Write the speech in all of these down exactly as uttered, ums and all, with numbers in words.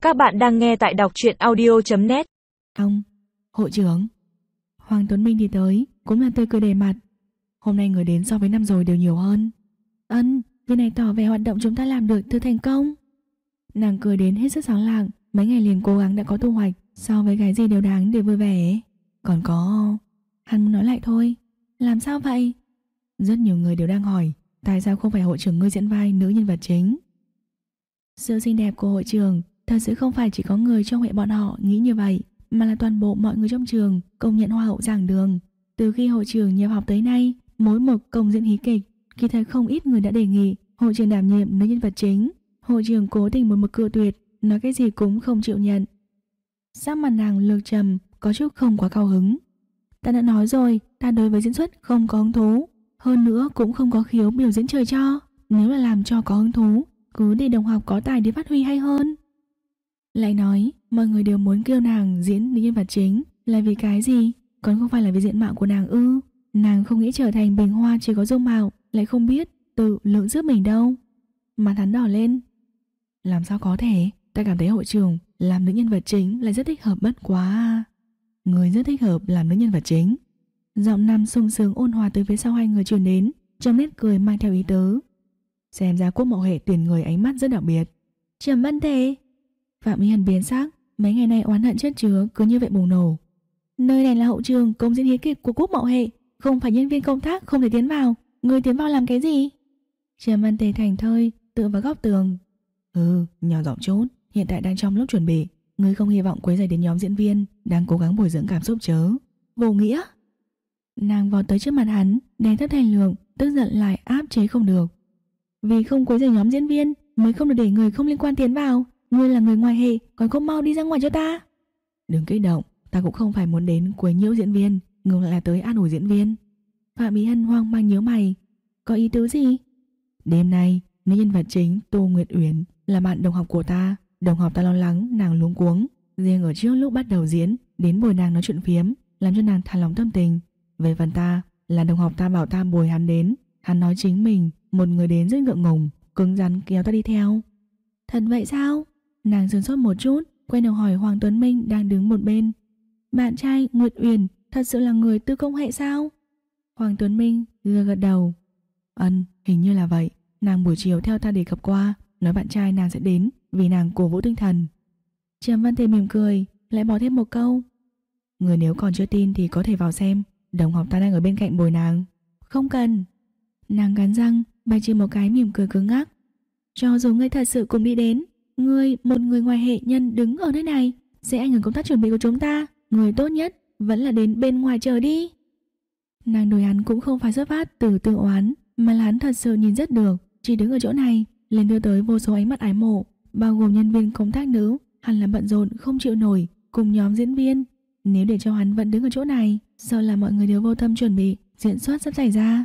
Các bạn đang nghe tại đọc truyện audio chấm net. Ông, hội trưởng. Hoàng Tuấn Minh đi tới, cũng là tươi cười đầy mặt. Hôm nay người đến so với năm rồi đều nhiều hơn. Ân, việc này tỏ vẻ hoạt động chúng ta làm được thực thành công. Nàng cười đến hết sức sáng lạng. Mấy ngày liền cố gắng đã có thu hoạch, so với cái gì đều đáng để vui vẻ. Còn có... Hắn muốn nói lại thôi. Làm sao vậy? Rất nhiều người đều đang hỏi tại sao không phải hội trưởng ngươi diễn vai nữ nhân vật chính. Sự xinh đẹp của hội trưởng thật sự không phải chỉ có người trong hệ bọn họ nghĩ như vậy, mà là toàn bộ mọi người trong trường công nhận hoa hậu giảng đường. Từ khi hội trưởng nhập học tới nay, mỗi một công diễn hí kịch, khi thấy không ít người đã đề nghị hội trưởng đảm nhiệm nữ nhân vật chính. Hội trưởng cố tình một mực cự tuyệt, nói cái gì cũng không chịu nhận. Sắc mặt nàng lược trầm, có chút không quá cao hứng. Ta đã nói rồi, ta đối với diễn xuất không có hứng thú, hơn nữa cũng không có khiếu biểu diễn trời cho. Nếu là làm cho có hứng thú, cứ để đồng học có tài đi phát huy hay hơn. Lại nói, mọi người đều muốn kêu nàng diễn nữ nhân vật chính là vì cái gì? Còn không phải là vì diện mạo của nàng ư? Nàng không nghĩ trở thành bình hoa chỉ có dung mạo, lại không biết tự lượng giúp mình đâu. Mặt hắn đỏ lên. Làm sao có thể? Ta cảm thấy hội trưởng làm nữ nhân vật chính lại rất thích hợp bất quá. Người rất thích hợp làm nữ nhân vật chính. Giọng nam sung sướng ôn hòa từ phía sau hai người truyền đến, trong nét cười mang theo ý tứ. Xem ra Quốc Mậu Hệ tuyển người ánh mắt rất đặc biệt. Trầm Vân Tề. Phạm Ý Hân biến sắc, mấy ngày nay oán hận chất chứa cứ như vậy bùng nổ. Nơi này là hậu trường công diễn hí kịch của Quốc Mậu Hệ, không phải nhân viên công tác không thể tiến vào. Người tiến vào làm cái gì? Trầm Vân Tề thành thơi tựa vào góc tường. Ừ, nhỏ giọng chút, hiện tại đang trong lúc chuẩn bị. Ngươi không hy vọng quấy rầy đến nhóm diễn viên đang cố gắng bồi dưỡng cảm xúc chớ. Vô nghĩa. Nàng vọt tới trước mặt hắn, đè thấp thành lượng, tức giận lại áp chế không được. Vì không quấy rầy nhóm diễn viên mới không được để người không liên quan tiến vào. Ngươi là người ngoài hệ, còn không mau đi ra ngoài cho ta. Đừng kích động, ta cũng không phải muốn đến quấy nhiễu diễn viên, ngược lại là tới an ủi diễn viên. Phạm Ý Hân hoang mang nhíu mày. Có ý tứ gì? Đêm nay, nữ nhân vật chính Tô Nguyệt Uyển là bạn đồng học của ta. Đồng học ta lo lắng nàng luống cuống, riêng ở trước lúc bắt đầu diễn đến bồi nàng nói chuyện phiếm, làm cho nàng thả lòng tâm tình. Về phần ta, là đồng học ta bảo ta bồi hắn đến. Hắn nói chính mình một người đến rất ngượng ngùng, cứng rắn kéo ta đi theo. Thật vậy sao? Nàng sửng sốt một chút, quay đầu hỏi Hoàng Tuấn Minh đang đứng một bên. Bạn trai Nguyệt Uyển thật sự là người tư công hệ sao? Hoàng Tuấn Minh gật gật đầu. Ân, hình như là vậy. Nàng buổi chiều theo ta đề cập qua, nói bạn trai nàng sẽ đến vì nàng cổ vũ tinh thần. Trầm Văn Tề mỉm cười, lại bỏ thêm một câu. Người nếu còn chưa tin thì có thể vào xem, đồng học ta đang ở bên cạnh bồi nàng. Không cần. Nàng cắn răng, bài trừ một cái mỉm cười cứng ngắc. Cho dù ngươi thật sự cùng đi đến, ngươi một người ngoài hệ nhân đứng ở nơi này sẽ ảnh hưởng công tác chuẩn bị của chúng ta. Người tốt nhất vẫn là đến bên ngoài chờ đi. Nàng đối hắn cũng không phải xuất phát từ tương oán, mà là hắn thật sự nhìn rất được. Chỉ đứng ở chỗ này liền đưa tới vô số ánh mắt ái mộ, bao gồm nhân viên công tác nữ. Hắn là bận rộn không chịu nổi cùng nhóm diễn viên. Nếu để cho hắn vẫn đứng ở chỗ này, sợ là mọi người đều vô tâm chuẩn bị diễn xuất sắp xảy ra.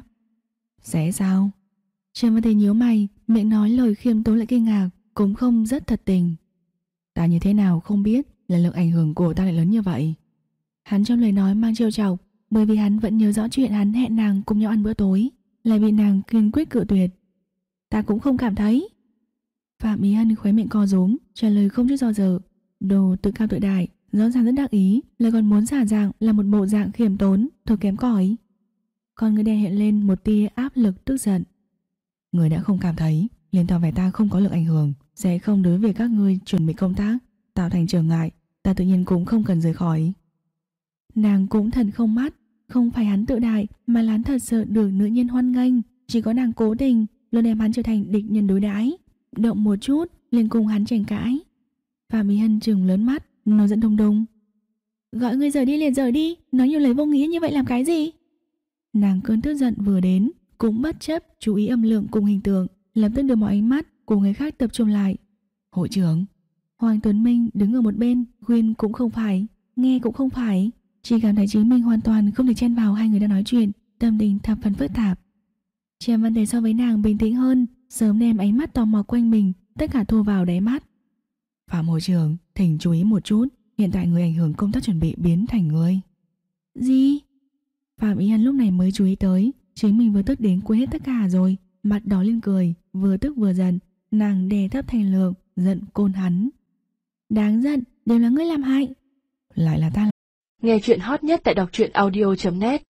Sẽ sao? Trầm Văn Tề nhíu mày, miệng nói lời khiêm tốn lại kinh ngạc, cũng không rất thật tình. Ta như thế nào không biết là lực ảnh hưởng của ta lại lớn như vậy. Hắn trong lời nói mang trêu chọc, bởi vì hắn vẫn nhớ rõ chuyện hắn hẹn nàng cùng nhau ăn bữa tối, lại bị nàng kiên quyết cự tuyệt. Ta cũng không cảm thấy. Phạm Ý Hân khóe miệng co rúm, trả lời không chút do dự. Đồ tự cao tự đại, rõ ràng rất đắc ý, lại còn muốn giả dạng là một bộ dạng khiêm tốn, thật kém cỏi. Còn người đen hiện lên một tia áp lực tức giận. Người đã không cảm thấy, liền tỏ vẻ ta không có lực ảnh hưởng, sẽ không đối với các ngươi chuẩn bị công tác tạo thành trở ngại, ta tự nhiên cũng không cần rời khỏi. Nàng cũng thật không mắt, không phải hắn tự đại, mà là hắn thật sự được nữ nhân hoan nghênh. Chỉ có nàng cố tình luôn đem hắn trở thành địch nhân đối đãi, động một chút liền cùng hắn tranh cãi. Phạm Ý Hân trừng lớn mắt, nổi giận đùng đùng. Gọi ngươi rời đi liền rời đi, nói nhiều lời vô nghĩa như vậy làm cái gì? Nàng cơn tức giận vừa đến, cũng bất chấp chú ý âm lượng cùng hình tượng, lập tức đưa mọi ánh mắt của người khác tập trung lại. Hội trưởng. Hoàng Tuấn Minh đứng ở một bên, khuyên cũng không phải, nghe cũng không phải, chỉ cảm thấy chính mình hoàn toàn không thể chen vào hai người đang nói chuyện, tâm tình thập phần phức tạp. Trầm Văn Tề so với nàng bình tĩnh hơn, sớm đem ánh mắt tò mò quanh mình tất cả thu vào đáy mắt. Phạm hội trưởng, thỉnh chú ý một chút, hiện tại người ảnh hưởng công tác chuẩn bị biến thành người. Gì? Phạm Ý Hân lúc này mới chú ý tới, chính mình vừa tức đến quên hết tất cả rồi, mặt đỏ lên cười, vừa tức vừa giận, nàng đè thấp thành lượng, giận côn hắn. Đáng giận, đều là ngươi làm hại. Lại là ta. Nghe chuyện hot nhất tại đọc truyện audio chấm net